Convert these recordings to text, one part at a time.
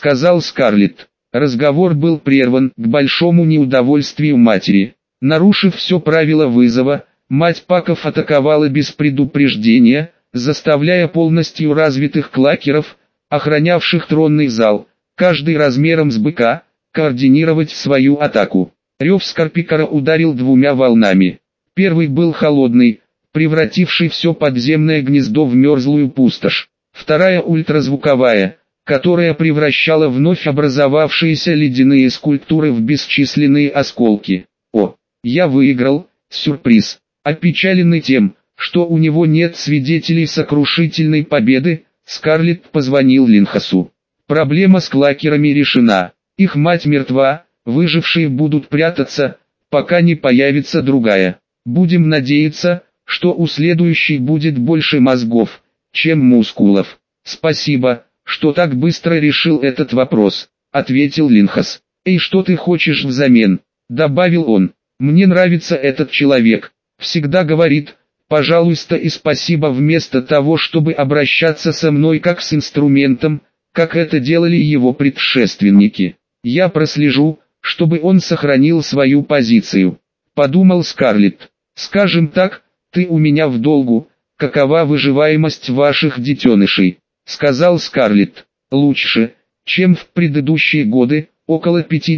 сказал Скарлетт. Разговор был прерван к большому неудовольствию матери. Нарушив все правила вызова, мать Паков атаковала без предупреждения, заставляя полностью развитых клакеров, охранявших тронный зал, каждый размером с быка, координировать свою атаку. Рев Скорпикара ударил двумя волнами. Первый был холодный, превративший все подземное гнездо в мерзлую пустошь. Вторая ультразвуковая, которая превращала вновь образовавшиеся ледяные скульптуры в бесчисленные осколки. О, я выиграл, сюрприз. Опечаленный тем, что у него нет свидетелей сокрушительной победы, Скарлетт позвонил Линхасу. Проблема с клакерами решена. Их мать мертва, выжившие будут прятаться, пока не появится другая. Будем надеяться, что у следующей будет больше мозгов, чем мускулов. Спасибо, что так быстро решил этот вопрос, ответил Линхас. И что ты хочешь взамен? Добавил он. Мне нравится этот человек. Всегда говорит, пожалуйста и спасибо вместо того, чтобы обращаться со мной как с инструментом, как это делали его предшественники. Я прослежу, чтобы он сохранил свою позицию. Подумал Скарлетт. Скажем так, ты у меня в долгу, какова выживаемость ваших детенышей? Сказал Скарлетт. Лучше, чем в предыдущие годы, около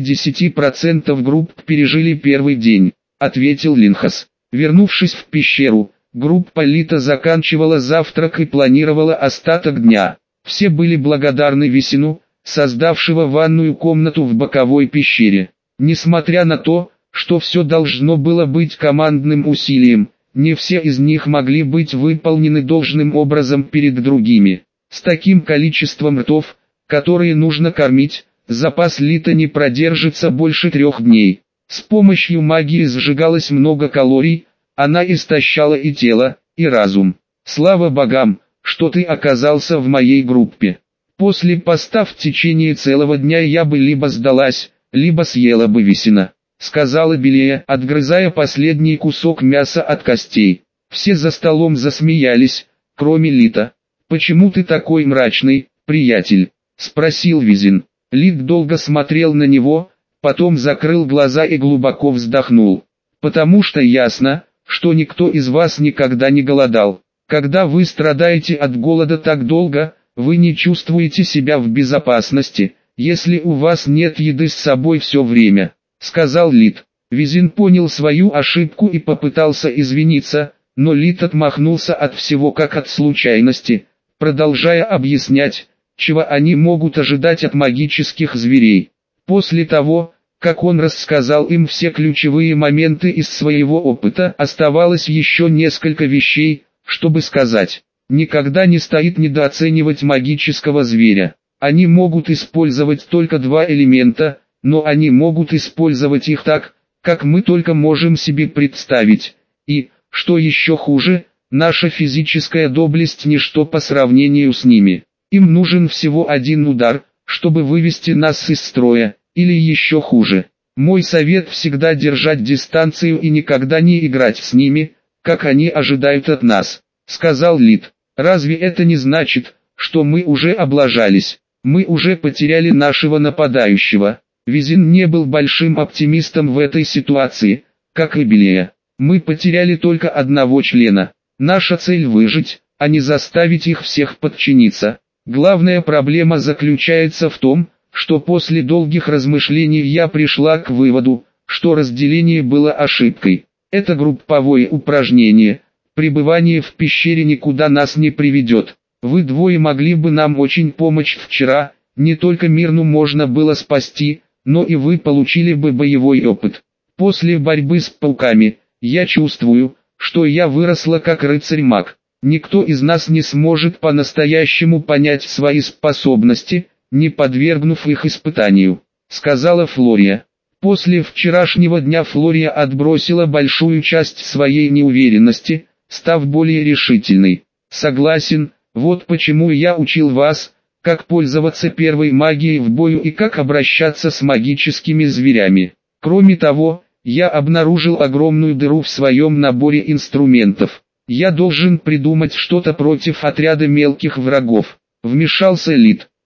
50% групп пережили первый день, ответил Линхас. Вернувшись в пещеру, группа Лита заканчивала завтрак и планировала остаток дня. Все были благодарны Висину, создавшего ванную комнату в боковой пещере. Несмотря на то, что все должно было быть командным усилием, не все из них могли быть выполнены должным образом перед другими. С таким количеством ртов, которые нужно кормить, запас Лита не продержится больше 3 дней. С помощью магии сжигалось много калорий, она истощала и тело, и разум. Слава богам, что ты оказался в моей группе. После поста в течение целого дня я бы либо сдалась, либо съела бы Висина, сказала Белея, отгрызая последний кусок мяса от костей. Все за столом засмеялись, кроме Лита. «Почему ты такой мрачный, приятель?» – спросил Визин. Лит долго смотрел на него, потом закрыл глаза и глубоко вздохнул. «Потому что ясно, что никто из вас никогда не голодал. Когда вы страдаете от голода так долго, вы не чувствуете себя в безопасности, если у вас нет еды с собой все время», — сказал Лит. Визин понял свою ошибку и попытался извиниться, но Лит отмахнулся от всего как от случайности, продолжая объяснять, чего они могут ожидать от магических зверей. После того, как он рассказал им все ключевые моменты из своего опыта, оставалось еще несколько вещей, чтобы сказать. Никогда не стоит недооценивать магического зверя. Они могут использовать только 2 элемента, но они могут использовать их так, как мы только можем себе представить. И, что еще хуже, наша физическая доблесть ничто по сравнению с ними. Им нужен всего один удар, чтобы вывести нас из строя, или еще хуже. Мой совет всегда держать дистанцию и никогда не играть с ними, как они ожидают от нас, сказал Лит. Разве это не значит, что мы уже облажались? Мы уже потеряли нашего нападающего. Визин не был большим оптимистом в этой ситуации, как и Белея. Мы потеряли только одного члена. Наша цель выжить, а не заставить их всех подчиниться. Главная проблема заключается в том, что после долгих размышлений я пришла к выводу, что разделение было ошибкой. Это групповое упражнение. Пребывание в пещере никуда нас не приведет. Вы двое могли бы нам очень помочь вчера, не только Мирну можно было спасти, но и вы получили бы боевой опыт. После борьбы с пауками, я чувствую, что я выросла как рыцарь-маг. Никто из нас не сможет по-настоящему понять свои способности, не подвергнув их испытанию, сказала Флория. После вчерашнего дня Флория отбросила большую часть своей неуверенности, став более решительной. Согласен, вот почему я учил вас, как пользоваться первой магией в бою и как обращаться с магическими зверями. Кроме того, я обнаружил огромную дыру в своем наборе инструментов. Я должен придумать что-то против отряда мелких врагов. Вмешался Лит.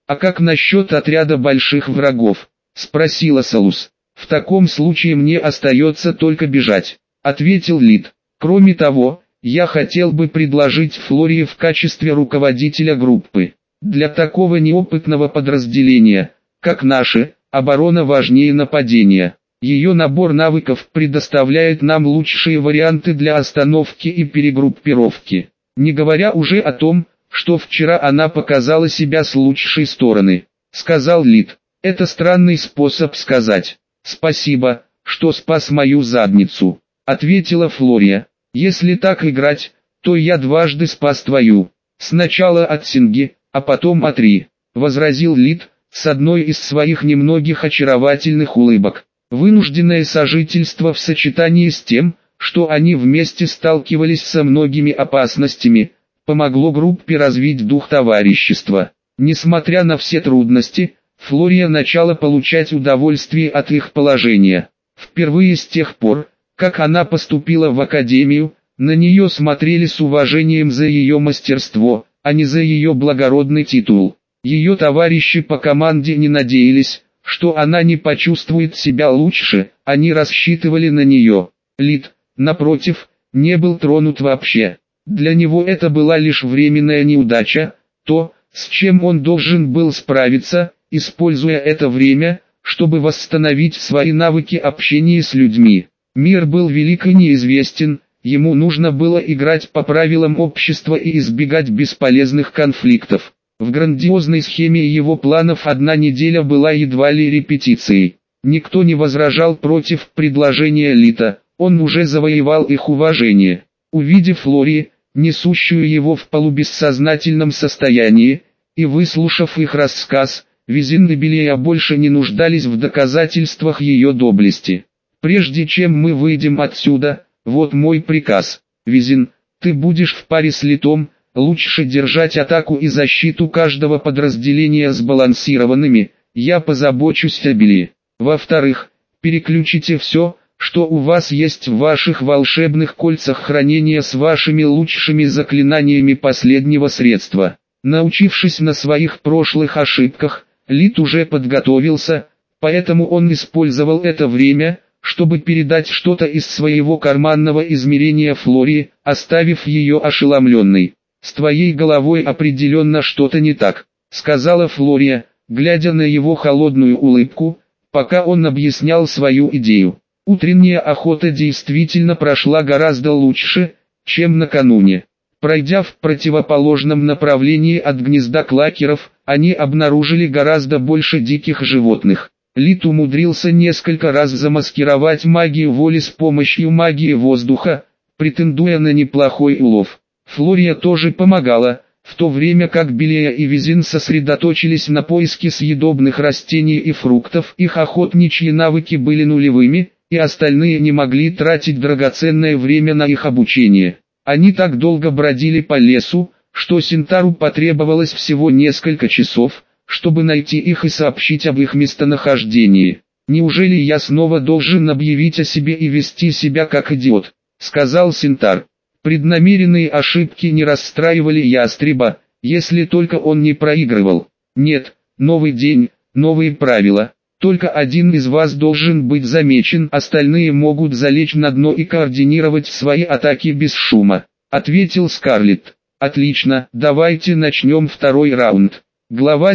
«А как насчет отряда больших врагов?» – спросила Салус. «В таком случае мне остается только бежать», – ответил Лид. «Кроме того, я хотел бы предложить Флории в качестве руководителя группы. Для такого неопытного подразделения, как наше, оборона важнее нападения. Ее набор навыков предоставляет нам лучшие варианты для остановки и перегруппировки. Не говоря уже о том, что вчера она показала себя с лучшей стороны», — сказал Лид. «Это странный способ сказать «спасибо, что спас мою задницу», — ответила Флория. «Если так играть, то я дважды спас твою. Сначала от Синги, а потом от Ри», — возразил Лид, с одной из своих немногих очаровательных улыбок. Вынужденное сожительство в сочетании с тем, что они вместе сталкивались со многими опасностями, помогло группе развить дух товарищества. Несмотря на все трудности, Флория начала получать удовольствие от их положения. Впервые с тех пор, как она поступила в академию, на нее смотрели с уважением за ее мастерство, а не за ее благородный титул. Ее товарищи по команде не надеялись, что она не почувствует себя лучше, они рассчитывали на нее. Лид, напротив, не был тронут вообще. Для него это была лишь временная неудача, то, с чем он должен был справиться, используя это время, чтобы восстановить свои навыки общения с людьми. Мир был велик и неизвестен, ему нужно было играть по правилам общества и избегать бесполезных конфликтов. В грандиозной схеме его планов одна неделя была едва ли репетицией. Никто не возражал против предложения Лита, он уже завоевал их уважение. Увидев Флории, несущую его в полубессознательном состоянии, и выслушав их рассказ, Визин и Белия больше не нуждались в доказательствах ее доблести. «Прежде чем мы выйдем отсюда, вот мой приказ. Визин, ты будешь в паре с Литом, лучше держать атаку и защиту каждого подразделения сбалансированными, я позабочусь о Белии. Во-вторых, переключите все, что у вас есть в ваших волшебных кольцах хранения с вашими лучшими заклинаниями последнего средства». Научившись на своих прошлых ошибках, Лит уже подготовился, поэтому он использовал это время, чтобы передать что-то из своего карманного измерения Флории, оставив ее ошеломленной. «С твоей головой определенно что-то не так», — сказала Флория, глядя на его холодную улыбку, пока он объяснял свою идею. Утренняя охота действительно прошла гораздо лучше, чем накануне. Пройдя в противоположном направлении от гнезда клакеров, они обнаружили гораздо больше диких животных. Лит умудрился несколько раз замаскировать магию воли с помощью магии воздуха, претендуя на неплохой улов. Флория тоже помогала, в то время как Белия и Визин сосредоточились на поиске съедобных растений и фруктов. Их охотничьи навыки были нулевыми, и остальные не могли тратить драгоценное время на их обучение. Они так долго бродили по лесу, что Синтару потребовалось всего несколько часов, чтобы найти их и сообщить об их местонахождении. «Неужели я снова должен объявить о себе и вести себя как идиот?» — сказал Синтар. Преднамеренные ошибки не расстраивали ястреба, если только он не проигрывал. «Нет, новый день, новые правила. Только один из вас должен быть замечен, остальные могут залечь на дно и координировать свои атаки без шума», — ответил Скарлетт. «Отлично, давайте начнем второй раунд». Глава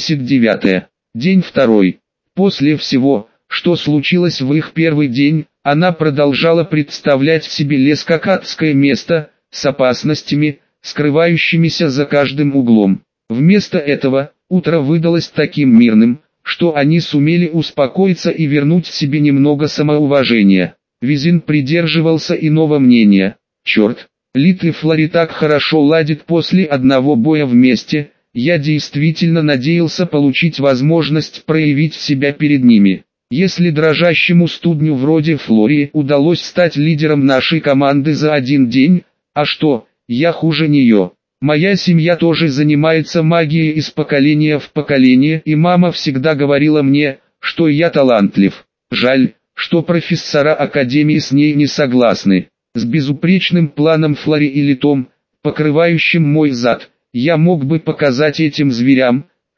79. День второй. После всего, что случилось в их первый день, она продолжала представлять себе лес как адское место, с опасностями, скрывающимися за каждым углом. Вместо этого, утро выдалось таким мирным, что они сумели успокоиться и вернуть себе немного самоуважения. Визин придерживался иного мнения. «Черт, Лит и Флори так хорошо ладят после одного боя вместе, я действительно надеялся получить возможность проявить себя перед ними. Если дрожащему студню вроде Флори удалось стать лидером нашей команды за один день, а что, я хуже нее. Моя семья тоже занимается магией из поколения в поколение, и мама всегда говорила мне, что я талантлив. Жаль, что профессора Академии с ней не согласны. С безупречным планом Флори и Литом, покрывающим мой зад, я мог бы показать этим зверям,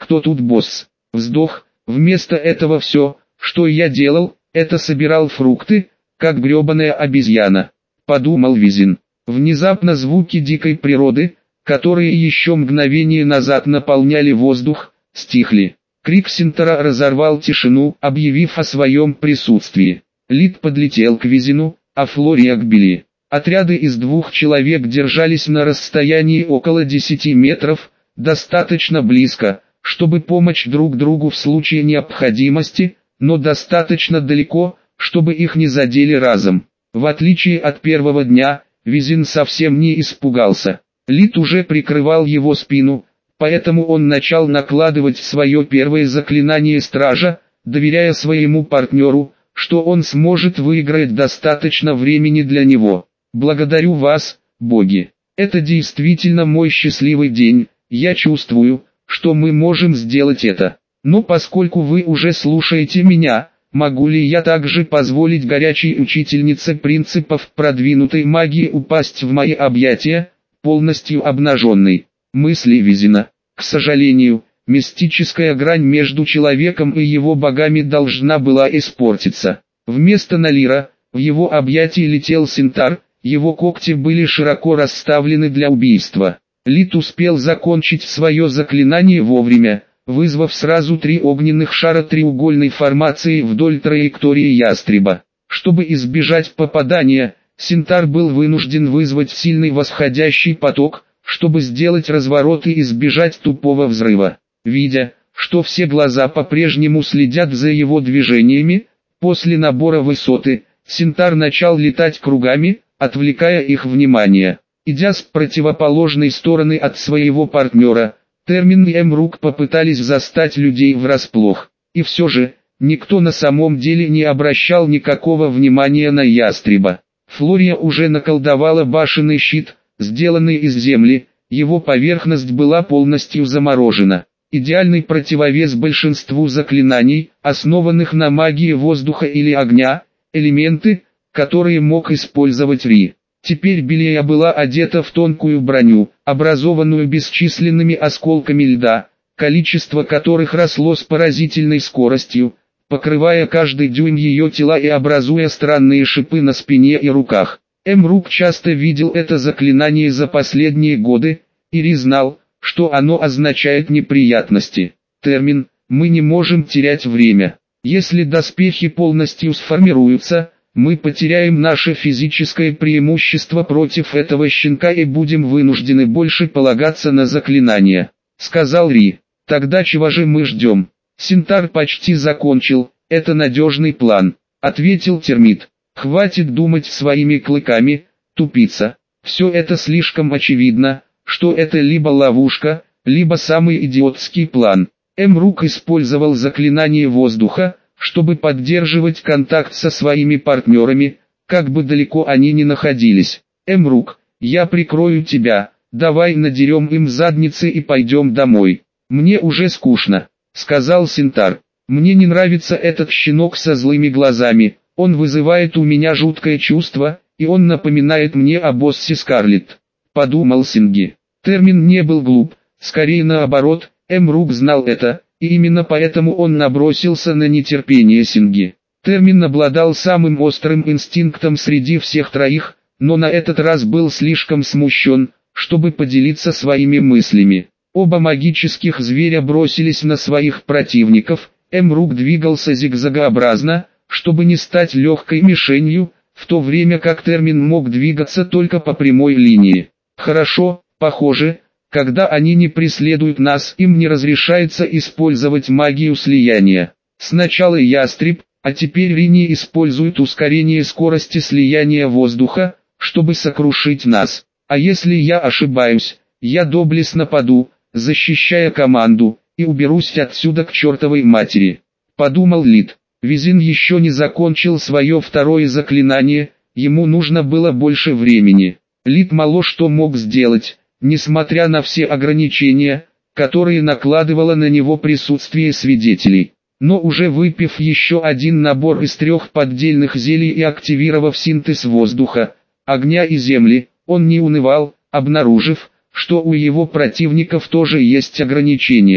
кто тут босс? Вздох. Вместо этого все, что я делал, это собирал фрукты, как гребаная обезьяна. Подумал Визин. Внезапно звуки дикой природы, которые еще мгновение назад наполняли воздух, стихли. Крик Синтера разорвал тишину, объявив о своем присутствии. Лид подлетел к Визину, а Флория к Билли. Отряды из 2 человек держались на расстоянии около 10 метров, достаточно близко, чтобы помочь друг другу в случае необходимости, но достаточно далеко, чтобы их не задели разом. В отличие от первого дня, Визин совсем не испугался. Лид уже прикрывал его спину, поэтому он начал накладывать свое первое заклинание стража, доверяя своему партнеру, что он сможет выиграть достаточно времени для него. «Благодарю вас, боги. Это действительно мой счастливый день, я чувствую, что мы можем сделать это. Но поскольку вы уже слушаете меня, могу ли я также позволить горячей учительнице принципов продвинутой магии упасть в мои объятия, полностью обнаженной?» Мысли Визина. К сожалению, мистическая грань между человеком и его богами должна была испортиться. Вместо Налира, в его объятии летел Синтар, его когти были широко расставлены для убийства. Лид успел закончить свое заклинание вовремя, вызвав сразу 3 огненных шара треугольной формации вдоль траектории ястреба. Чтобы избежать попадания, Синтар был вынужден вызвать сильный восходящий поток, чтобы сделать разворот и избежать тупого взрыва. Видя, что все глаза по-прежнему следят за его движениями, после набора высоты, Синтар начал летать кругами, отвлекая их внимание. Идя с противоположной стороны от своего партнера, Термин и Эмрук попытались застать людей врасплох. И все же, никто на самом деле не обращал никакого внимания на ястреба. Флория уже наколдовала башенный щит, сделанный из земли, его поверхность была полностью заморожена. Идеальный противовес большинству заклинаний, основанных на магии воздуха или огня, элементы, которые мог использовать Ри. Теперь Билия была одета в тонкую броню, образованную бесчисленными осколками льда, количество которых росло с поразительной скоростью, покрывая каждый дюйм ее тела и образуя странные шипы на спине и руках. Эмрук часто видел это заклинание за последние годы, и Ри знал, что оно означает неприятности. Термин, мы не можем терять время. Если доспехи полностью сформируются, мы потеряем наше физическое преимущество против этого щенка и будем вынуждены больше полагаться на заклинания, сказал Ри. Тогда чего же мы ждем? Синтар почти закончил, это надежный план, ответил термит. Хватит думать своими клыками, тупица. Все это слишком очевидно, что это либо ловушка, либо самый идиотский план. Эмрук использовал заклинание воздуха, чтобы поддерживать контакт со своими партнерами, как бы далеко они ни находились. Эмрук, я прикрою тебя, давай надерем им задницы и пойдем домой. Мне уже скучно, сказал Синтар. Мне не нравится этот щенок со злыми глазами, он вызывает у меня жуткое чувство, и он напоминает мне о боссе Скарлетт. Подумал Синги. Термин не был глуп, скорее наоборот, Эмрук знал это. И именно поэтому он набросился на нетерпение Синги. Термин обладал самым острым инстинктом среди всех троих, но на этот раз был слишком смущен, чтобы поделиться своими мыслями. Оба магических зверя бросились на своих противников, Эмрук двигался зигзагообразно, чтобы не стать легкой мишенью, в то время как Термин мог двигаться только по прямой линии. Хорошо, похоже, когда они не преследуют нас, им не разрешается использовать магию слияния. Сначала ястреб, а теперь Рини использует ускорение скорости слияния воздуха, чтобы сокрушить нас. А если я ошибаюсь, я доблестно нападу, защищая команду, и уберусь отсюда к чертовой матери. Подумал Лид. Визин еще не закончил свое второе заклинание, ему нужно было больше времени. Лид мало что мог сделать. Несмотря на все ограничения, которые накладывало на него присутствие свидетелей. Но уже выпив еще один набор из 3 поддельных зелий и активировав синтез воздуха, огня и земли, он не унывал, обнаружив, что у его противников тоже есть ограничения.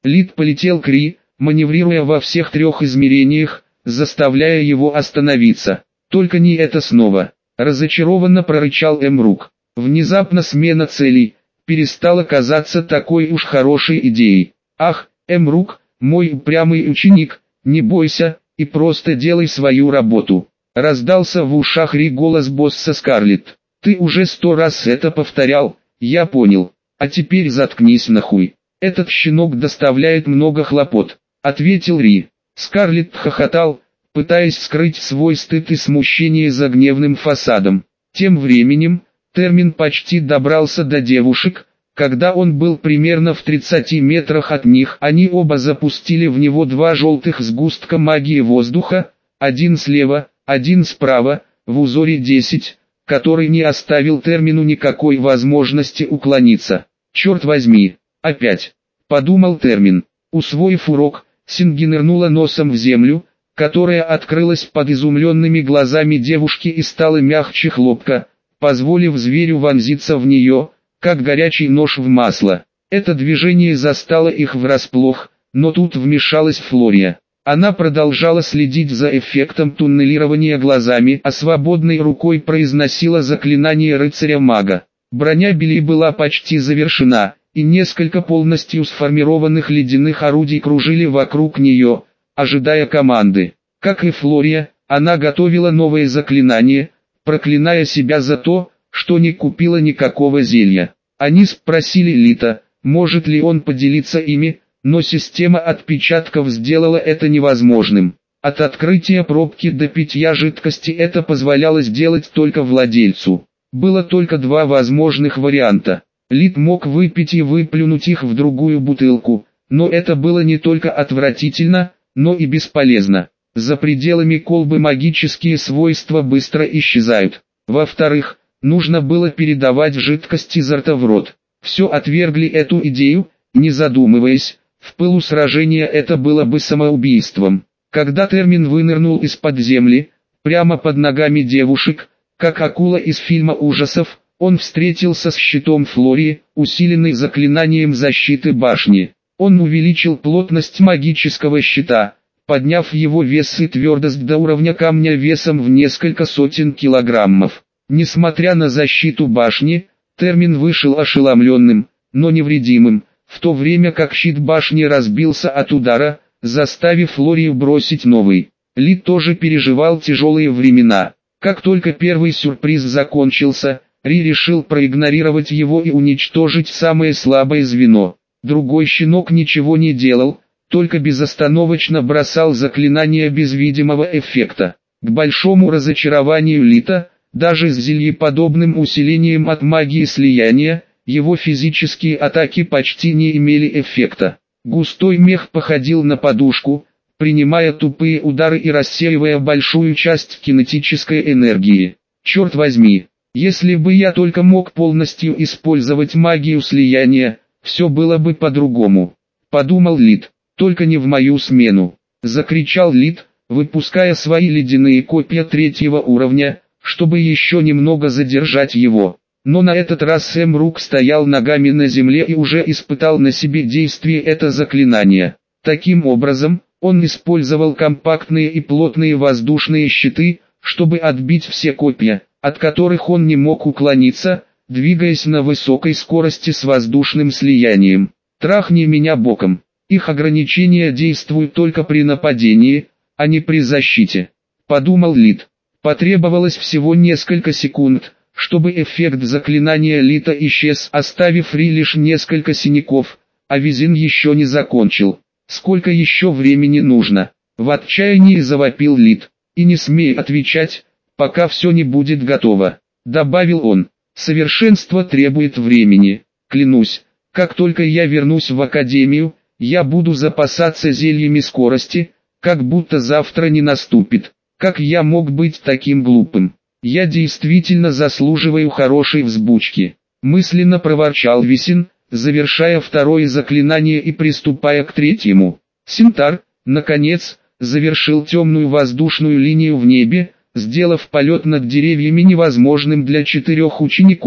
Лид полетел к Ри, маневрируя во всех трех измерениях, заставляя его остановиться. «Только не это снова!» – разочарованно прорычал Эмрук. Внезапно смена целей перестала казаться такой уж хорошей идеей. «Ах, Эмрук, мой упрямый ученик, не бойся и просто делай свою работу!» Раздался в ушах Ри голос босса Скарлетт. «Ты уже 100 раз это повторял, я понял. А теперь заткнись нахуй. Этот щенок доставляет много хлопот», — ответил Ри. Скарлетт хохотал, пытаясь скрыть свой стыд и смущение за гневным фасадом. Тем временем, Термин почти добрался до девушек. Когда он был примерно в 30 метрах от них, они оба запустили в него два желтых сгустка магии воздуха, один слева, один справа, в узоре 10, который не оставил Термину никакой возможности уклониться. «Черт возьми, опять!» – подумал Термин. Усвоив урок, Синги нырнула носом в землю, которая открылась под изумленными глазами девушки и стала мягче хлопка, позволив зверю вонзиться в нее, как горячий нож в масло. Это движение застало их врасплох, но тут вмешалась Флория. Она продолжала следить за эффектом туннелирования глазами, а свободной рукой произносила заклинание рыцаря-мага. Броня Билли была почти завершена, и несколько полностью сформированных ледяных орудий кружили вокруг нее, ожидая команды. Как и Флория, она готовила новые заклинания, проклиная себя за то, что не купила никакого зелья. Они спросили Лита, может ли он поделиться ими, но система отпечатков сделала это невозможным. От открытия пробки до питья жидкости это позволяло сделать только владельцу. Было только два возможных варианта. Лит мог выпить и выплюнуть их в другую бутылку, но это было не только отвратительно, но и бесполезно. За пределами колбы магические свойства быстро исчезают. Во-вторых, нужно было передавать жидкость изо рта в рот. Все отвергли эту идею, не задумываясь. В пылу сражения это было бы самоубийством. Когда Термин вынырнул из-под земли, прямо под ногами девушек, как акула из фильма ужасов, он встретился с щитом Флории, усиленный заклинанием защиты башни. Он увеличил плотность магического щита, подняв его вес и твердость до уровня камня весом в несколько сотен килограммов. Несмотря на защиту башни, Термин вышел ошеломленным, но невредимым, в то время как щит башни разбился от удара, заставив Флорию бросить новый. Лид тоже переживал тяжелые времена. Как только первый сюрприз закончился, Ри решил проигнорировать его и уничтожить самое слабое звено. Другой щенок ничего не делал, только безостановочно бросал заклинания без видимого эффекта. К большому разочарованию Лита, даже с зельеподобным усилением от магии слияния, его физические атаки почти не имели эффекта. Густой мех походил на подушку, принимая тупые удары и рассеивая большую часть кинетической энергии. Черт возьми, если бы я только мог полностью использовать магию слияния, все было бы по-другому. Подумал Лид, только не в мою смену. Закричал Лид, выпуская свои ледяные копья 3-го уровня, чтобы еще немного задержать его. Но на этот раз Эмрук стоял ногами на земле и уже испытал на себе действие это заклинание. Таким образом, он использовал компактные и плотные воздушные щиты, чтобы отбить все копья, от которых он не мог уклониться, двигаясь на высокой скорости с воздушным слиянием. «Трахни меня боком». Их ограничения действуют только при нападении, а не при защите. Подумал Лид. Потребовалось всего несколько секунд, чтобы эффект заклинания Лита исчез, оставив Ри лишь несколько синяков, а Визин еще не закончил. «Сколько еще времени нужно?» В отчаянии завопил Лид. «И не смей отвечать, пока все не будет готово», добавил он. «Совершенство требует времени, клянусь, как только я вернусь в академию, я буду запасаться зельями скорости, как будто завтра не наступит. Как я мог быть таким глупым? Я действительно заслуживаю хорошей взбучки», мысленно проворчал Висин, завершая второе заклинание и приступая к третьему. Синтар, наконец, завершил темную воздушную линию в небе, сделав полет над деревьями невозможным для 4 учеников,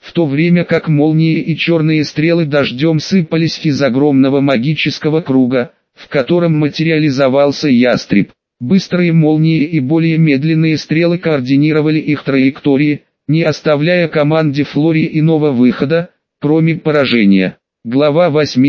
в то время как молнии и черные стрелы дождем сыпались из огромного магического круга, в котором материализовался ястреб. Быстрые молнии и более медленные стрелы координировали их траектории, не оставляя команде Флори иного выхода, кроме поражения. Глава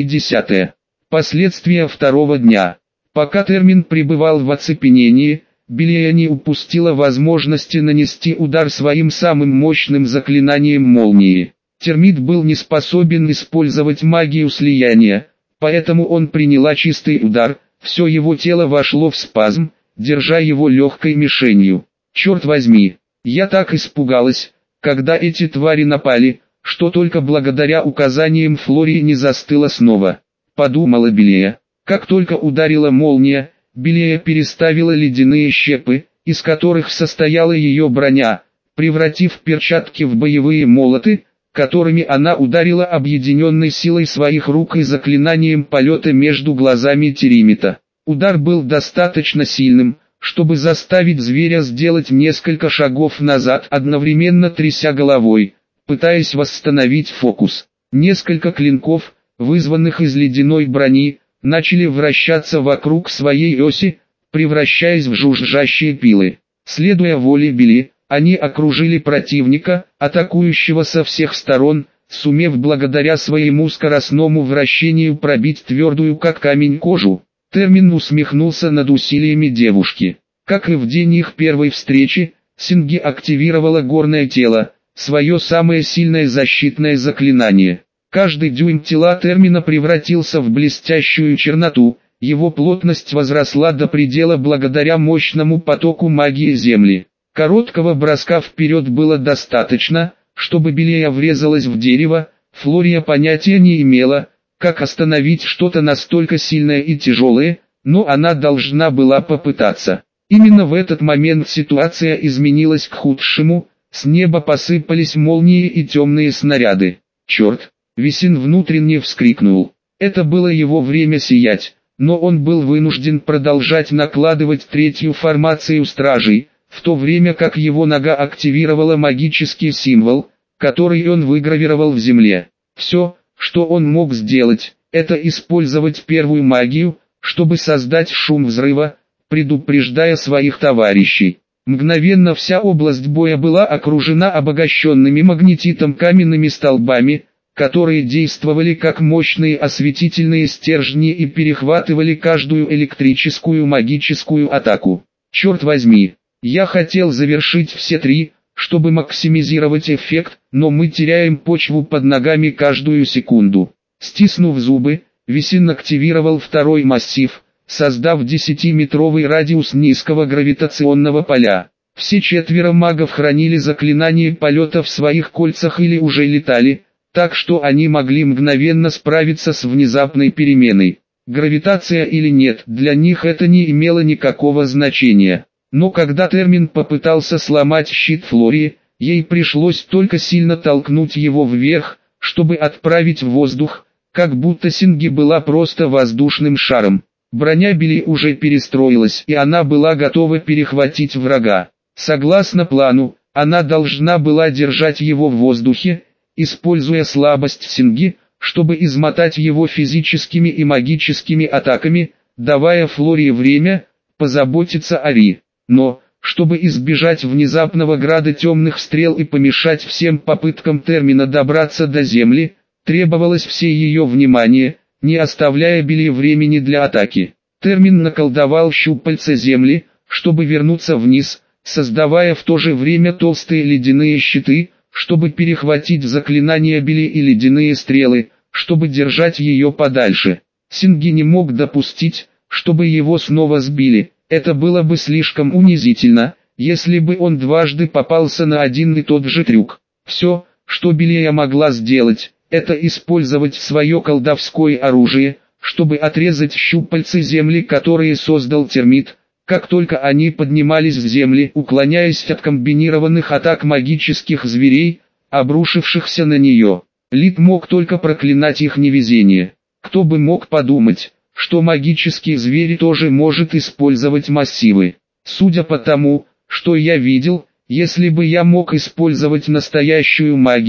80. Последствия второго дня. Пока Термин пребывал в оцепенении, Билия не упустила возможности нанести удар своим самым мощным заклинанием молнии. Термит был не способен использовать магию слияния, поэтому он приняла чистый удар, все его тело вошло в спазм, держа его легкой мишенью. Черт возьми, я так испугалась, когда эти твари напали, что только благодаря указаниям Флории не застыла снова. Подумала Билия. Как только ударила молния, Билия переставила ледяные щепы, из которых состояла ее броня, превратив перчатки в боевые молоты, которыми она ударила объединенной силой своих рук и заклинанием полета между глазами Теримита. Удар был достаточно сильным, чтобы заставить зверя сделать несколько шагов назад, одновременно тряся головой, пытаясь восстановить фокус. Несколько клинков, вызванных из ледяной брони, начали вращаться вокруг своей оси, превращаясь в жужжащие пилы. Следуя воле Били, они окружили противника, атакующего со всех сторон, сумев благодаря своему скоростному вращению пробить твердую как камень кожу. Термин усмехнулся над усилиями девушки. Как и в день их первой встречи, Синги активировала горное тело, свое самое сильное защитное заклинание. Каждый дюйм тела Термина превратился в блестящую черноту, его плотность возросла до предела благодаря мощному потоку магии Земли. Короткого броска вперед было достаточно, чтобы Билия врезалась в дерево, Флория понятия не имела, как остановить что-то настолько сильное и тяжелое, но она должна была попытаться. Именно в этот момент ситуация изменилась к худшему, с неба посыпались молнии и темные снаряды. «Черт!» Висин внутренне вскрикнул. Это было его время сиять, но он был вынужден продолжать накладывать третью формацию стражей, в то время как его нога активировала магический символ, который он выгравировал в земле. Все, что он мог сделать, это использовать первую магию, чтобы создать шум взрыва, предупреждая своих товарищей. Мгновенно вся область боя была окружена обогащенными магнетитом каменными столбами, которые действовали как мощные осветительные стержни и перехватывали каждую электрическую магическую атаку. Черт возьми, я хотел завершить все три, чтобы максимизировать эффект, но мы теряем почву под ногами каждую секунду. Стиснув зубы, Висин активировал второй массив, создав 10-метровый радиус низкого гравитационного поля. Все четверо магов хранили заклинание полета в своих кольцах или уже летали, так что они могли мгновенно справиться с внезапной переменой. Гравитация или нет, для них это не имело никакого значения. Но когда Термин попытался сломать щит Флории, ей пришлось только сильно толкнуть его вверх, чтобы отправить в воздух, как будто Синги была просто воздушным шаром. Броня Били уже перестроилась, и она была готова перехватить врага. Согласно плану, она должна была держать его в воздухе, используя слабость Синги, чтобы измотать его физическими и магическими атаками, давая Флории время позаботиться о Ри. Но, чтобы избежать внезапного града темных стрел и помешать всем попыткам Термина добраться до Земли, требовалось все ее внимание, не оставляя Били времени для атаки. Термин наколдовал щупальца Земли, чтобы вернуться вниз, создавая в то же время толстые ледяные щиты, чтобы перехватить заклинания Били и ледяные стрелы, чтобы держать ее подальше. Синги не мог допустить, чтобы его снова сбили. Это было бы слишком унизительно, если бы он дважды попался на один и тот же трюк. Все, что Билия могла сделать, это использовать свое колдовское оружие, чтобы отрезать щупальцы Земли, которые создал термит, как только они поднимались с Земли, уклоняясь от комбинированных атак магических зверей, обрушившихся на нее. Лид мог только проклинать их невезение. Кто бы мог подумать, что магический зверь тоже может использовать массивы. Судя по тому, что я видел, если бы я мог использовать настоящую магию,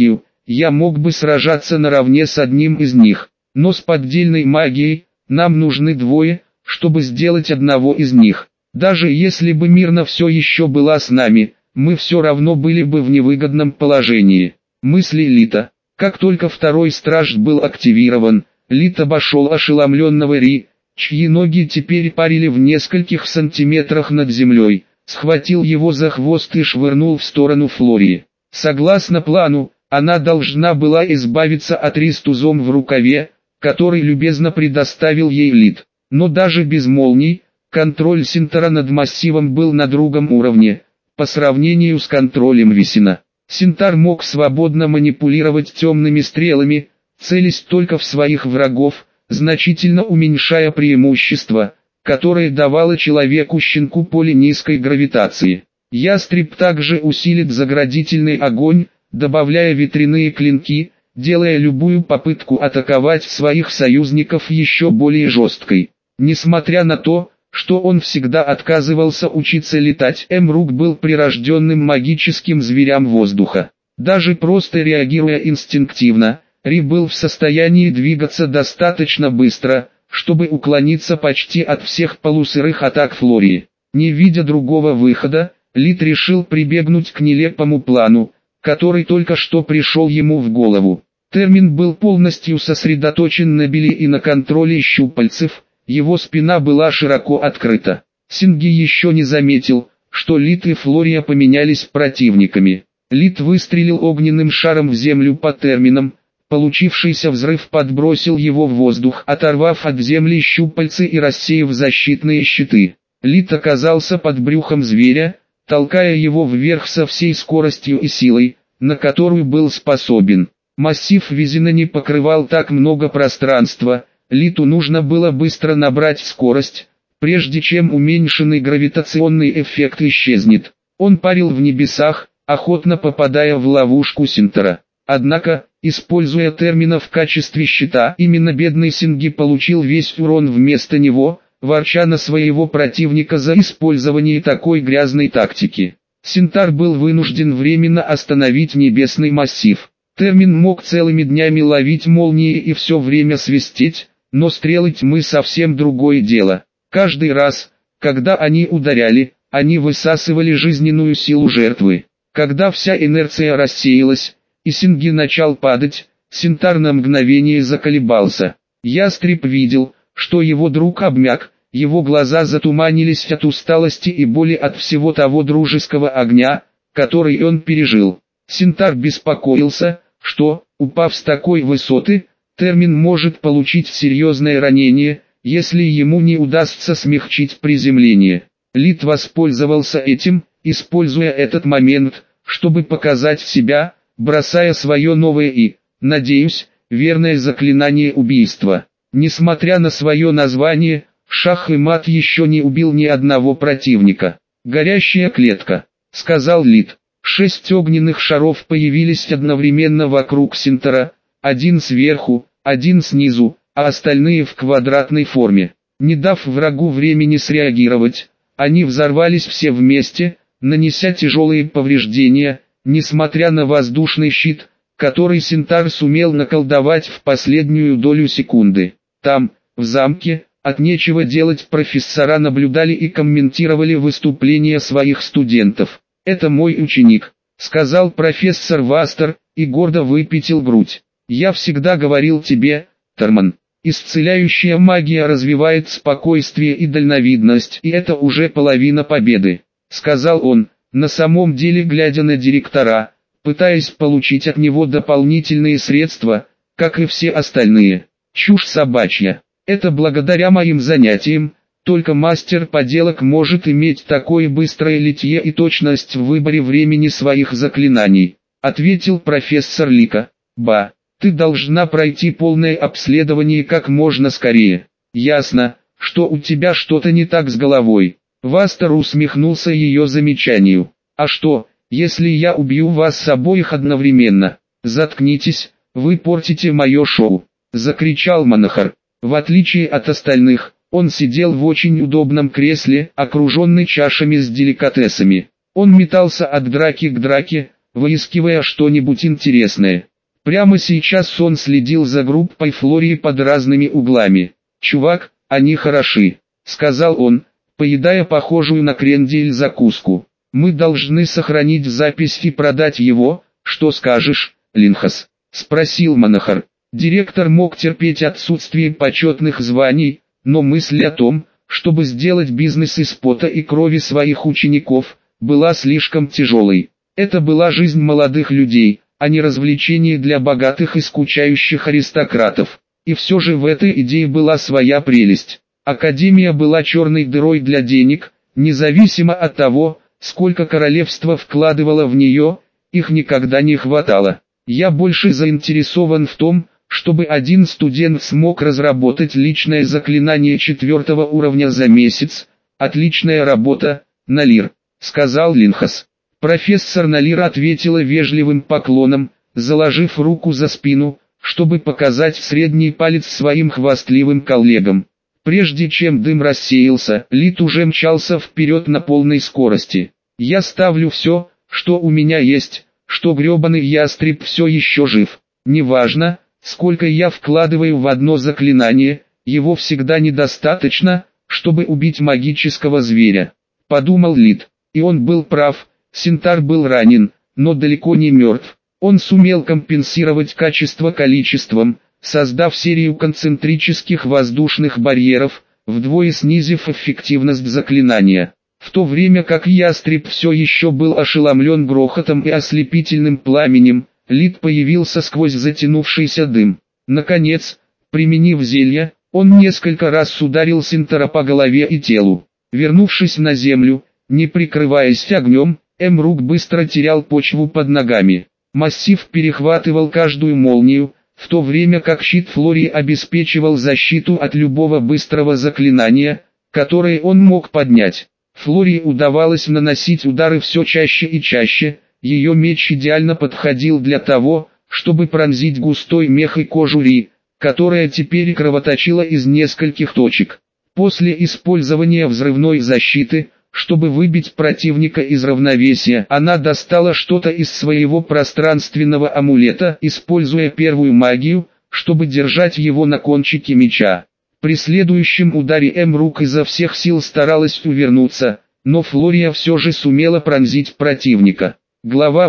я мог бы сражаться наравне с одним из них. Но с поддельной магией, нам нужны двое, чтобы сделать одного из них. Даже если бы Мирна все еще была с нами, мы все равно были бы в невыгодном положении. Мысли Лита. Как только второй страж был активирован, Лит обошел ошеломленного Ри, чьи ноги теперь парили в нескольких сантиметрах над землей, схватил его за хвост и швырнул в сторону Флории. Согласно плану, она должна была избавиться от Ри с тузом в рукаве, который любезно предоставил ей Лит. Но даже без молний, контроль Синтара над массивом был на другом уровне, по сравнению с контролем Висина. Синтар мог свободно манипулировать темными стрелами, целясь только в своих врагов, значительно уменьшая преимущество, которое давало человеку-щенку поле низкой гравитации. Ястреб также усилит заградительный огонь, добавляя ветряные клинки, делая любую попытку атаковать своих союзников еще более жесткой. Несмотря на то, что он всегда отказывался учиться летать, Эмрук был прирожденным магическим зверям воздуха. Даже просто реагируя инстинктивно, Ри был в состоянии двигаться достаточно быстро, чтобы уклониться почти от всех полусырых атак Флории. Не видя другого выхода, Лит решил прибегнуть к нелепому плану, который только что пришел ему в голову. Термин был полностью сосредоточен на Билли и на контроле щупальцев, его спина была широко открыта. Синги еще не заметил, что Лит и Флория поменялись противниками. Лит выстрелил огненным шаром в землю по терминам, получившийся взрыв подбросил его в воздух, оторвав от земли щупальцы и рассеяв защитные щиты. Лит оказался под брюхом зверя, толкая его вверх со всей скоростью и силой, на которую был способен. Массив Визина не покрывал так много пространства, Литу нужно было быстро набрать скорость, прежде чем уменьшенный гравитационный эффект исчезнет. Он парил в небесах, охотно попадая в ловушку Синтара. Однако, используя термина в качестве щита, именно бедный Синги получил весь урон вместо него, ворча на своего противника за использование такой грязной тактики. Синтар был вынужден временно остановить небесный массив. Термин мог целыми днями ловить молнии и все время свистеть, но стрелы тьмы совсем другое дело. Каждый раз, когда они ударяли, они высасывали жизненную силу жертвы. Когда вся инерция рассеялась, и Синги начал падать, Синтар на мгновение заколебался. Ястреб видел, что его друг обмяк, его глаза затуманились от усталости и боли от всего того дружеского огня, который он пережил. Синтар беспокоился, что, упав с такой высоты, термин может получить серьезное ранение, если ему не удастся смягчить приземление. Лит воспользовался этим, используя этот момент, чтобы показать себя, бросая свое новое и, надеюсь, верное заклинание убийства. Несмотря на свое название, Шах-и-Мат еще не убил ни одного противника. «Горящая клетка», — сказал Лит. 6 огненных шаров появились одновременно вокруг Синтара, один сверху, один снизу, а остальные в квадратной форме. Не дав врагу времени среагировать, они взорвались все вместе, нанеся тяжелые повреждения, несмотря на воздушный щит, который Синтар сумел наколдовать в последнюю долю секунды. Там, в замке, от нечего делать профессора наблюдали и комментировали выступления своих студентов. «Это мой ученик», — сказал профессор Вастер, и гордо выпятил грудь. «Я всегда говорил тебе, Терман, исцеляющая магия развивает спокойствие и дальновидность, и это уже половина победы», — сказал он, на самом деле глядя на директора, пытаясь получить от него дополнительные средства, как и все остальные. «Чушь собачья. Это благодаря моим занятиям. Только мастер поделок может иметь такое быстрое литье и точность в выборе времени своих заклинаний», — ответил профессор Лика. «Ба, ты должна пройти полное обследование как можно скорее. Ясно, что у тебя что-то не так с головой». Вастер усмехнулся ее замечанию. «А что, если я убью вас обоих одновременно? Заткнитесь, вы портите мое шоу», — закричал Монахар. В отличие от остальных, он сидел в очень удобном кресле, окруженный чашами с деликатесами. Он метался от драки к драке, выискивая что-нибудь интересное. Прямо сейчас он следил за группой Флории под разными углами. «Чувак, они хороши», — сказал он, поедая похожую на крендель закуску. «Мы должны сохранить запись и продать его, что скажешь, Линхас?» — спросил Монахар. Директор мог терпеть отсутствие почетных званий, но мысль о том, чтобы сделать бизнес из пота и крови своих учеников, была слишком тяжелой. Это была жизнь молодых людей, а не развлечение для богатых и скучающих аристократов. И все же в этой идее была своя прелесть. Академия была черной дырой для денег, независимо от того, сколько королевство вкладывало в нее, их никогда не хватало. Я больше заинтересован в том, чтобы один студент смог разработать личное заклинание 4-го уровня за месяц. Отличная работа, Налир, сказал Линхас. Профессор Налир ответила вежливым поклоном, заложив руку за спину, чтобы показать средний палец своим хвастливым коллегам. Прежде чем дым рассеялся, Лид уже мчался вперед на полной скорости. «Я ставлю все, что у меня есть, что гребаный ястреб все еще жив. Неважно, сколько я вкладываю в одно заклинание, его всегда недостаточно, чтобы убить магического зверя», — подумал Лид. И он был прав. Синтар был ранен, но далеко не мертв. Он сумел компенсировать качество количеством, создав серию концентрических воздушных барьеров, вдвое снизив эффективность заклинания. В то время как ястреб все еще был ошеломлен грохотом и ослепительным пламенем, Лид появился сквозь затянувшийся дым. Наконец, применив зелье, он несколько раз ударил Синтара по голове и телу. Вернувшись на землю, не прикрываясь огнем, Эмрук быстро терял почву под ногами. Массив перехватывал каждую молнию, в то время как щит Флории обеспечивал защиту от любого быстрого заклинания, которое он мог поднять. Флории удавалось наносить удары все чаще и чаще, ее меч идеально подходил для того, чтобы пронзить густой мех и кожу Ри, которая теперь кровоточила из нескольких точек. После использования взрывной защиты, чтобы выбить противника из равновесия, она достала что-то из своего пространственного амулета, используя первую магию, чтобы держать его на кончике меча. При следующем ударе Эмрук изо всех сил старалась увернуться, но Флория все же сумела пронзить противника. Глава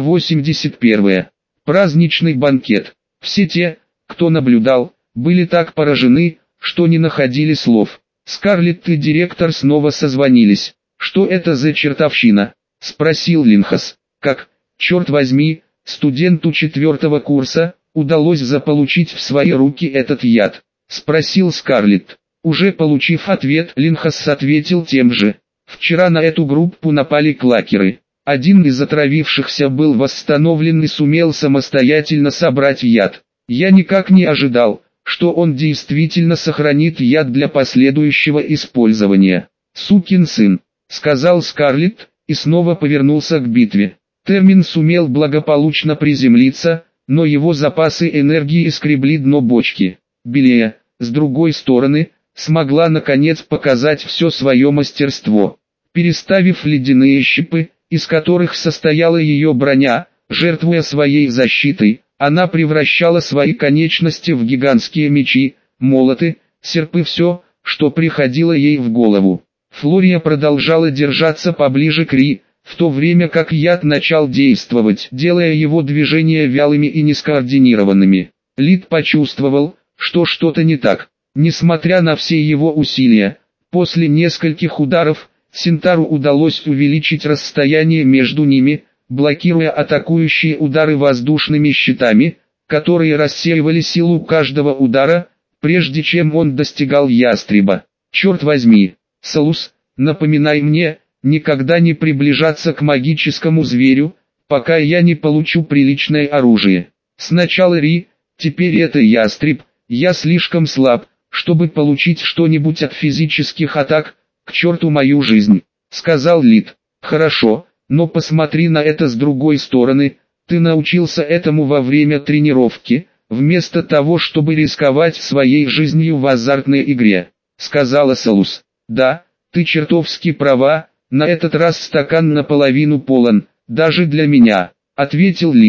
81. Праздничный банкет. Все те, кто наблюдал, были так поражены, что не находили слов. Скарлетт и директор снова созвонились. «Что это за чертовщина?» — спросил Линхас. «Как, черт возьми, студенту 4-го курса удалось заполучить в свои руки этот яд?» — спросил Скарлетт. Уже получив ответ, Линхас ответил тем же. «Вчера на эту группу напали клакеры. Один из отравившихся был восстановлен и сумел самостоятельно собрать яд. Я никак не ожидал, что он действительно сохранит яд для последующего использования. Сукин сын», — сказал Скарлетт, и снова повернулся к битве. Термин сумел благополучно приземлиться, но его запасы энергии скребли дно бочки. Белея, с другой стороны, смогла наконец показать все свое мастерство. Переставив ледяные щипы, из которых состояла ее броня, жертвуя своей защитой, она превращала свои конечности в гигантские мечи, молоты, серпы, все, что приходило ей в голову. Флория продолжала держаться поближе к Ри, в то время как яд начал действовать, делая его движения вялыми и нескоординированными. Лид почувствовал, что что-то не так. Несмотря на все его усилия, после нескольких ударов, Синтару удалось увеличить расстояние между ними, блокируя атакующие удары воздушными щитами, которые рассеивали силу каждого удара, прежде чем он достигал ястреба. «Черт возьми, Салус, напоминай мне, никогда не приближаться к магическому зверю, пока я не получу приличное оружие. Сначала Ри, теперь это ястреб, я слишком слаб, чтобы получить что-нибудь от физических атак, к черту мою жизнь», — сказал Лид. «Хорошо, но посмотри на это с другой стороны, ты научился этому во время тренировки, вместо того, чтобы рисковать своей жизнью в азартной игре», — сказала Салус. «Да, ты чертовски права, на этот раз стакан наполовину полон, даже для меня», — ответил Лид.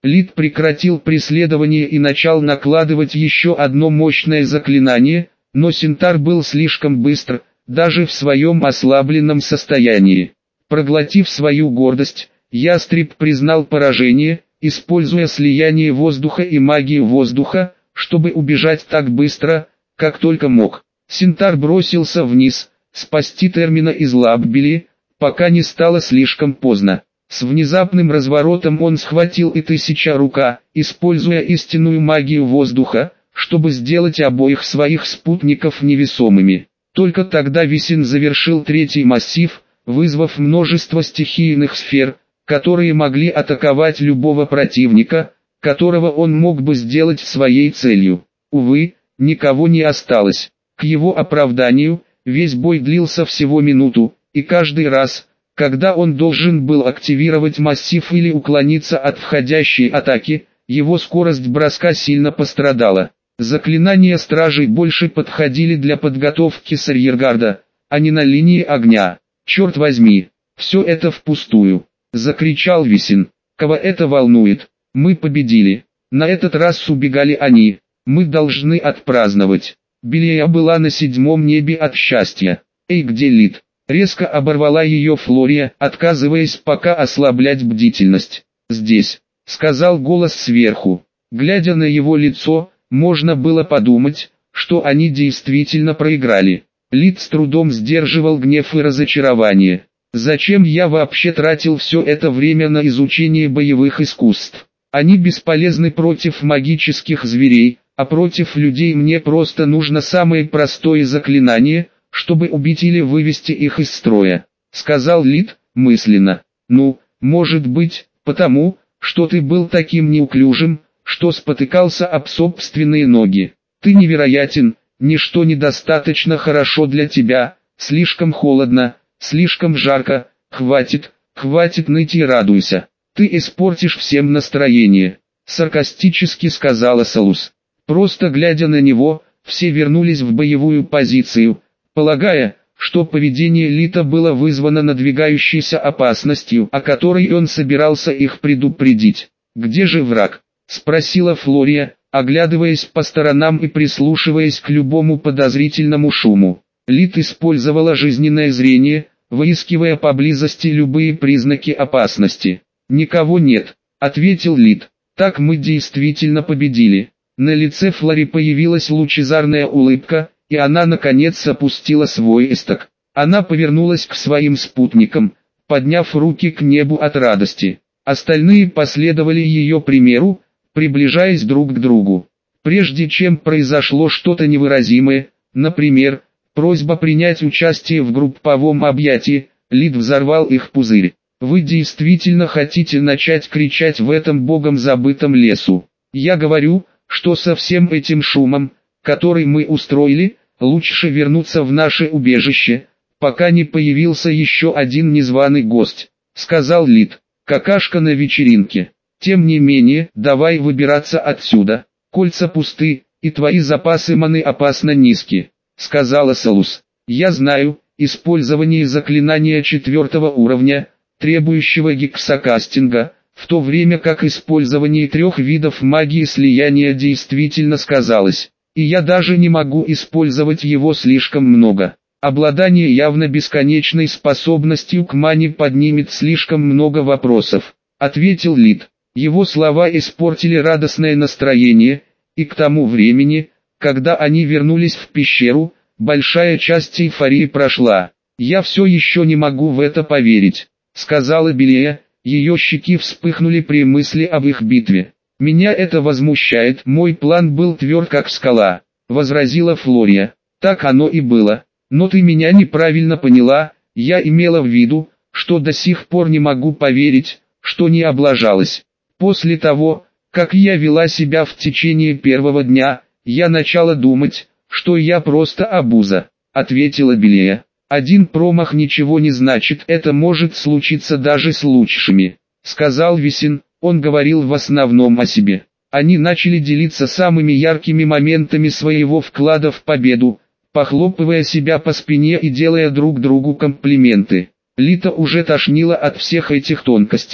Лид прекратил преследование и начал накладывать еще одно мощное заклинание, но Синтар был слишком быстр, даже в своем ослабленном состоянии. Проглотив свою гордость, ястреб признал поражение, используя слияние воздуха и магию воздуха, чтобы убежать так быстро, как только мог. Синтар бросился вниз, спасти Термина из лап Билли, пока не стало слишком поздно. С внезапным разворотом он схватил и Тысяча-рука, используя истинную магию воздуха, чтобы сделать обоих своих спутников невесомыми. Только тогда Висин завершил третий массив, вызвав множество стихийных сфер, которые могли атаковать любого противника, которого он мог бы сделать своей целью. Увы, никого не осталось. К его оправданию, весь бой длился всего минуту, и каждый раз, когда он должен был активировать массив или уклониться от входящей атаки, его скорость броска сильно пострадала. Заклинания стражей больше подходили для подготовки с арьергарда, а не на линии огня. «Черт возьми, все это впустую!» — закричал Висин. «Кого это волнует? Мы победили. На этот раз убегали они. Мы должны отпраздновать». Билия была на 7-м небе от счастья. «Эй, где Лид?» — резко оборвала ее Флория, отказываясь пока ослаблять бдительность. «Здесь», — сказал голос сверху. Глядя на его лицо, можно было подумать, что они действительно проиграли. Лид с трудом сдерживал гнев и разочарование. «Зачем я вообще тратил все это время на изучение боевых искусств? Они бесполезны против магических зверей, а против людей мне просто нужно самое простое заклинание, чтобы убить или вывести их из строя», — сказал Лид, мысленно. «Ну, может быть, потому, что ты был таким неуклюжим, что спотыкался об собственные ноги. Ты невероятен, ничто недостаточно хорошо для тебя, слишком холодно, слишком жарко, хватит ныть и радуйся. Ты испортишь всем настроение», — саркастически сказала Салус. Просто глядя на него, все вернулись в боевую позицию, полагая, что поведение Лита было вызвано надвигающейся опасностью, о которой он собирался их предупредить. «Где же враг?» — спросила Флория, оглядываясь по сторонам и прислушиваясь к любому подозрительному шуму. Лит использовала жизненное зрение, выискивая поблизости любые признаки опасности. «Никого нет», — ответил Лит. «Так мы действительно победили». На лице Флори появилась лучезарная улыбка, и она наконец опустила свой исток. Она повернулась к своим спутникам, подняв руки к небу от радости. Остальные последовали ее примеру, приближаясь друг к другу. Прежде чем произошло что-то невыразимое, например, просьба принять участие в групповом объятии, Лид взорвал их пузырь. «Вы действительно хотите начать кричать в этом богом забытом лесу? Я говорю, что со всем этим шумом, который мы устроили, лучше вернуться в наше убежище, пока не появился еще один незваный гость», — сказал Лид. «Какашка на вечеринке. Тем не менее, давай выбираться отсюда. Кольца пусты, и твои запасы маны опасно низки», — сказала Салус. «Я знаю, использование заклинания 4-го уровня, требующего гексакастинга, в то время как использование 3 видов магии слияния действительно сказалось, и я даже не могу использовать его слишком много. Обладание явно бесконечной способностью к мане поднимет слишком много вопросов», — ответил Лид. Его слова испортили радостное настроение, и к тому времени, когда они вернулись в пещеру, большая часть эйфории прошла. «Я все еще не могу в это поверить», — сказала Билия. Ее щеки вспыхнули при мысли об их битве. «Меня это возмущает, мой план был тверд как скала», — возразила Флория. «Так оно и было. Но ты меня неправильно поняла, я имела в виду, что до сих пор не могу поверить, что не облажалась. После того, как я вела себя в течение первого дня, я начала думать, что я просто обуза», — ответила Билия. «Один промах ничего не значит, это может случиться даже с лучшими», — сказал Висин. Он говорил в основном о себе. Они начали делиться самыми яркими моментами своего вклада в победу, похлопывая себя по спине и делая друг другу комплименты. Лита уже тошнило от всех этих тонкостей.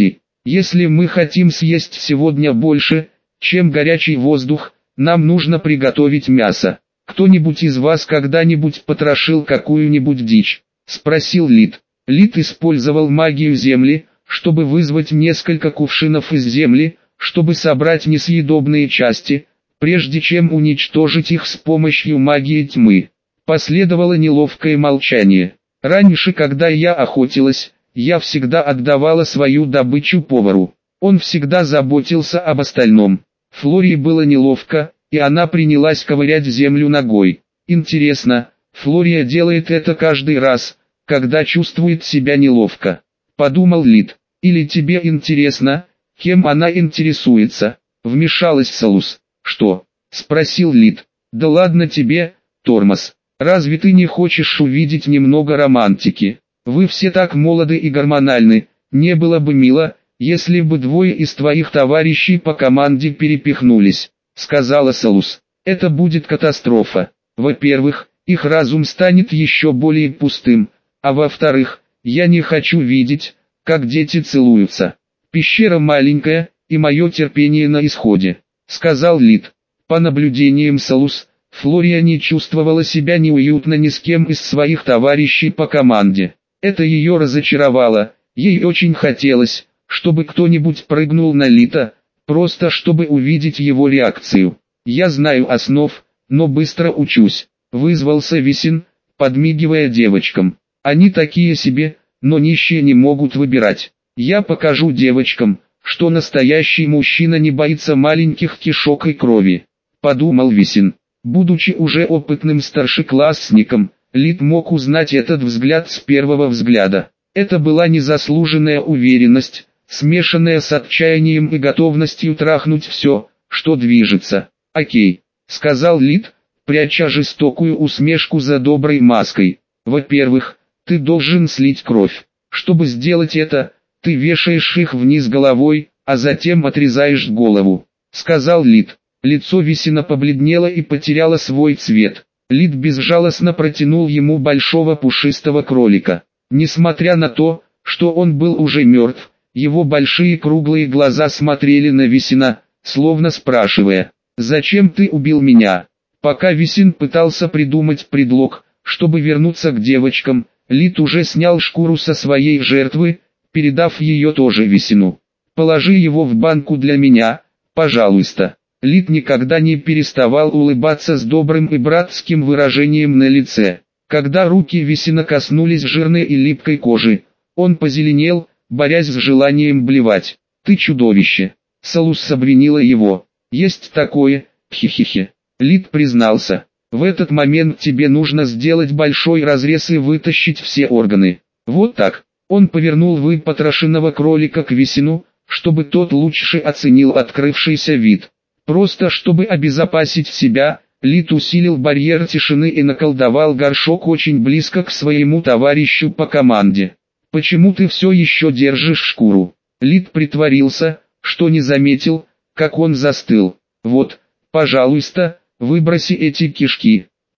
Если мы хотим съесть сегодня больше, чем горячий воздух, нам нужно приготовить мясо. Кто-нибудь из вас когда-нибудь потрошил какую-нибудь дичь? Спросил Лид. Лид использовал магию земли, чтобы вызвать несколько кувшинов из земли, чтобы собрать несъедобные части, прежде чем уничтожить их с помощью магии тьмы. Последовало неловкое молчание. Раньше, когда я охотилась, я всегда отдавала свою добычу повару. Он всегда заботился об остальном. Флории было неловко, и она принялась ковырять землю ногой. Интересно, Флория делает это каждый раз, когда чувствует себя неловко. Подумал Лид. Или тебе интересно, кем она интересуется? Вмешалась Салус. Что? Спросил Лид. Да ладно тебе, тормоз. Разве ты не хочешь увидеть немного романтики? Вы все так молоды и гормональны, не было бы мило, если бы двое из твоих товарищей по команде перепихнулись, сказала Салус. Это будет катастрофа. Во-первых, их разум станет еще более пустым, а во-вторых, я не хочу видеть, как дети целуются. Пещера маленькая, и мое терпение на исходе, сказал Лид. По наблюдениям Салус, Флория не чувствовала себя неуютно ни с кем из своих товарищей по команде. Это ее разочаровало, ей очень хотелось, чтобы кто-нибудь прыгнул на Лита, просто чтобы увидеть его реакцию. «Я знаю основ, но быстро учусь», — вызвался Висин, подмигивая девочкам. «Они такие себе, но нищие не могут выбирать. Я покажу девочкам, что настоящий мужчина не боится маленьких кишок и крови», — подумал Висин. Будучи уже опытным старшеклассником, Лид мог узнать этот взгляд с первого взгляда. Это была незаслуженная уверенность, смешанная с отчаянием и готовностью трахнуть все, что движется. «Окей», — сказал Лид, пряча жестокую усмешку за доброй маской. «Во-первых, ты должен слить кровь. Чтобы сделать это, ты вешаешь их вниз головой, а затем отрезаешь голову», — сказал Лид. Лицо Висина побледнело и потеряло свой цвет. Лид безжалостно протянул ему большого пушистого кролика. Несмотря на то, что он был уже мертв, его большие круглые глаза смотрели на Висина, словно спрашивая: «Зачем ты убил меня?» Пока Висин пытался придумать предлог, чтобы вернуться к девочкам, Лид уже снял шкуру со своей жертвы, передав ее тоже Висину. «Положи его в банку для меня, пожалуйста». Лид никогда не переставал улыбаться с добрым и братским выражением на лице. Когда руки Висина коснулись жирной и липкой кожи, он позеленел, борясь с желанием блевать. «Ты чудовище!» Салус обвинила его. «Есть такое, хи-хи-хи». Лид признался. «В этот момент тебе нужно сделать большой разрез и вытащить все органы. Вот так». Он повернул выпотрошенного кролика к Висину, чтобы тот лучше оценил открывшийся вид. Просто чтобы обезопасить себя, Лид усилил барьер тишины и наколдовал горшок очень близко к своему товарищу по команде. «Почему ты все еще держишь шкуру?» Лид притворился, что не заметил, как он застыл. «Вот, пожалуйста, выброси эти кишки».